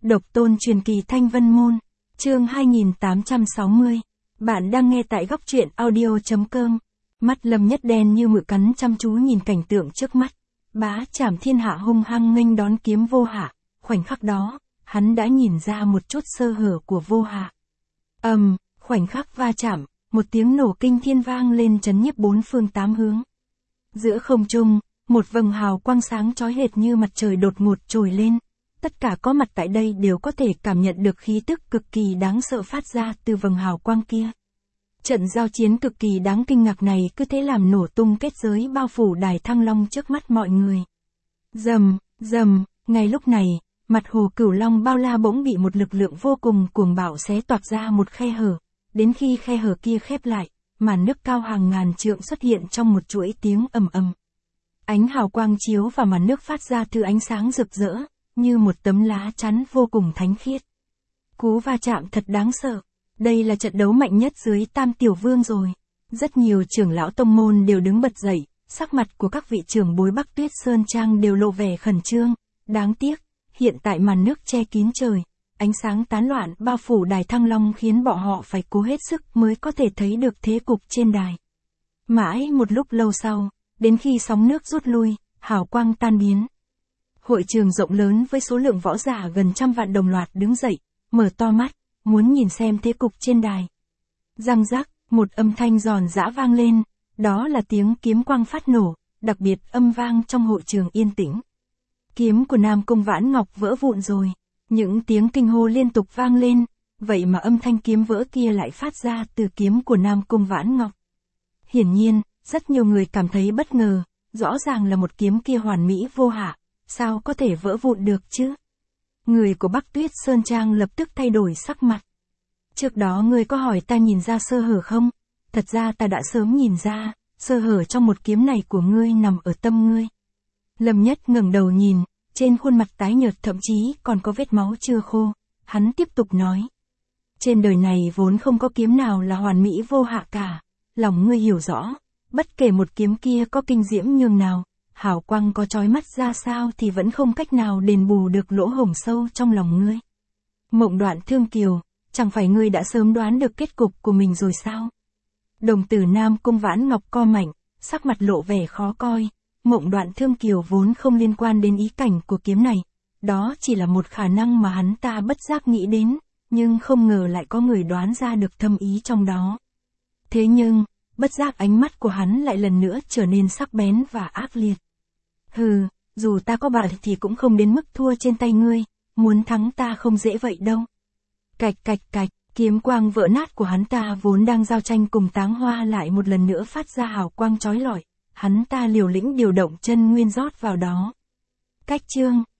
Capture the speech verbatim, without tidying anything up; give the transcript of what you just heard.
Độc tôn truyền kỳ Thanh Vân Môn, chương hai nghìn tám trăm sáu mươi. Bạn đang nghe tại góc truyện audio chấm com. Mắt Lâm Nhất đen như mự cắn chăm chú nhìn cảnh tượng trước mắt. Bá Trảm Thiên Hạ hung hăng nghênh đón kiếm Vô Hạ, khoảnh khắc đó, hắn đã nhìn ra một chút sơ hở của Vô Hạ. Ầm, um, khoảnh khắc va chạm, một tiếng nổ kinh thiên vang lên chấn nhiếp bốn phương tám hướng. Giữa không trung, một vầng hào quang sáng chói hệt như mặt trời đột ngột trồi lên. Tất cả có mặt tại đây đều có thể cảm nhận được khí tức cực kỳ đáng sợ phát ra từ vầng hào quang kia. Trận giao chiến cực kỳ đáng kinh ngạc này cứ thế làm nổ tung kết giới bao phủ đài Thăng Long trước mắt mọi người. Rầm, rầm, ngay lúc này, mặt hồ Cửu Long bao la bỗng bị một lực lượng vô cùng cuồng bạo xé toạc ra một khe hở, đến khi khe hở kia khép lại, màn nước cao hàng ngàn trượng xuất hiện trong một chuỗi tiếng ầm ầm. Ánh hào quang chiếu vào màn nước phát ra thứ ánh sáng rực rỡ, như một tấm lá chắn vô cùng thánh khiết. Cú va chạm thật đáng sợ. Đây là trận đấu mạnh nhất dưới Tam Tiểu Vương rồi. Rất nhiều trưởng lão tông môn đều đứng bật dậy, sắc mặt của các vị trưởng bối Bắc Tuyết Sơn Trang đều lộ vẻ khẩn trương. Đáng tiếc, hiện tại màn nước che kín trời, ánh sáng tán loạn bao phủ đài Thăng Long khiến bọn họ phải cố hết sức mới có thể thấy được thế cục trên đài. Mãi một lúc lâu sau, đến khi sóng nước rút lui, hào quang tan biến. Hội trường rộng lớn với số lượng võ giả gần trăm vạn đồng loạt đứng dậy, mở to mắt, muốn nhìn xem thế cục trên đài. Răng rắc, một âm thanh giòn giã vang lên, đó là tiếng kiếm quang phát nổ, đặc biệt âm vang trong hội trường yên tĩnh. Kiếm của Nam Cung Vãn Ngọc vỡ vụn rồi, những tiếng kinh hô liên tục vang lên, vậy mà âm thanh kiếm vỡ kia lại phát ra từ kiếm của Nam Cung Vãn Ngọc. Hiển nhiên, rất nhiều người cảm thấy bất ngờ, rõ ràng là một kiếm kia hoàn mỹ vô hạ. Sao có thể vỡ vụn được chứ? Người của Bắc Tuyết Sơn Trang lập tức thay đổi sắc mặt. Trước đó ngươi có hỏi ta nhìn ra sơ hở không? Thật ra ta đã sớm nhìn ra, sơ hở trong một kiếm này của ngươi nằm ở tâm ngươi. Lâm Nhất ngẩng đầu nhìn, trên khuôn mặt tái nhợt thậm chí còn có vết máu chưa khô. Hắn tiếp tục nói. Trên đời này vốn không có kiếm nào là hoàn mỹ vô hạ cả. Lòng ngươi hiểu rõ, bất kể một kiếm kia có kinh diễm nhường nào, hào quang có chói mắt ra sao thì vẫn không cách nào đền bù được lỗ hổng sâu trong lòng ngươi. Mộng Đoạn Thương Kiều, chẳng phải ngươi đã sớm đoán được kết cục của mình rồi sao? Đồng tử Nam Cung Vãn Ngọc co mạnh, sắc mặt lộ vẻ khó coi. Mộng Đoạn Thương Kiều vốn không liên quan đến ý cảnh của kiếm này. Đó chỉ là một khả năng mà hắn ta bất giác nghĩ đến, nhưng không ngờ lại có người đoán ra được thâm ý trong đó. Thế nhưng, bất giác ánh mắt của hắn lại lần nữa trở nên sắc bén và ác liệt. Hừ, dù ta có bại thì cũng không đến mức thua trên tay ngươi, muốn thắng ta không dễ vậy đâu. Cạch cạch cạch, kiếm quang vỡ nát của hắn ta vốn đang giao tranh cùng Táng Hoa lại một lần nữa phát ra hào quang chói lọi, hắn ta liều lĩnh điều động chân nguyên rót vào đó. Cách chương